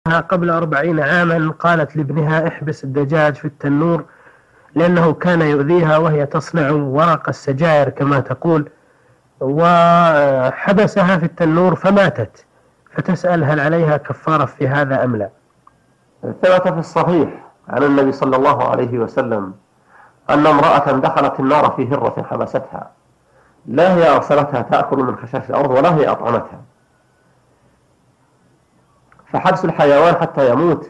قبل 40 عاما قالت لابنها احبس الدجاج في التنور لأنه كان يؤذيها وهي تصنع ورق السجائر كما تقول، وحبسها في التنور فماتت، فتسأل هل عليها كفارة في هذا أم لا؟ ثبت في الصحيح عن النبي صلى الله عليه وسلم أن امرأة دخلت النار في هرة حبستها، لا هي أرسلتها تأكل من خشاش الأرض ولا هي أطعمتها، فحبس الحيوان حتى يموت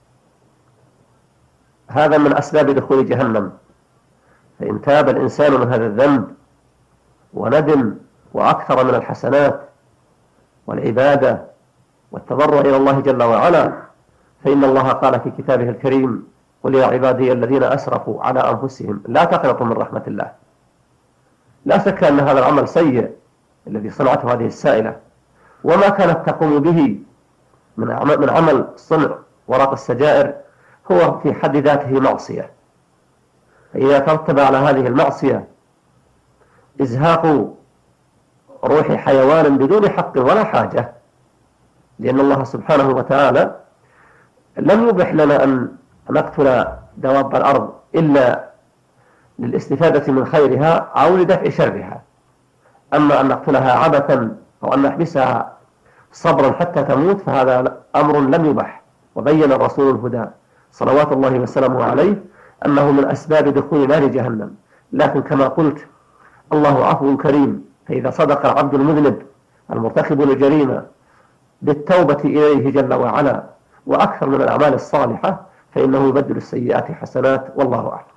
هذا من أسباب دخول جهنم. فإن تاب الإنسان من هذا الذنب وندم وأكثر من الحسنات والعبادة والتضرع إلى الله جل وعلا، فإن الله قال في كتابه الكريم: قل يا عبادي الذين أسرفوا على أنفسهم لا تقنطوا من رحمة الله. لا شك أن هذا العمل سيء الذي صنعته هذه السائلة، وما كانت تقوم به من عمل صنع ورق السجائر هو في حد ذاته معصية. فإذا ترتب على هذه المعصية إزهاق روح حيوان بدون حق ولا حاجة، لأن الله سبحانه وتعالى لم يبح لنا أن نقتل دواب الأرض إلا للاستفادة من خيرها أو لدفع شرها. أما أن نقتلها عبثا أو أن نحبسها صبرا حتى تموت فهذا أمر لم يبح. وبين الرسول الهدى صلوات الله وسلامه عليه أنه من أسباب دخول نار جهنم. لكن كما قلت الله عفو كريم، فإذا صدق العبد المذنب المرتكب للجريمة بالتوبة إليه جل وعلا وأكثر من الأعمال الصالحة فإنه يبدل السيئات حسنات، والله أعلم.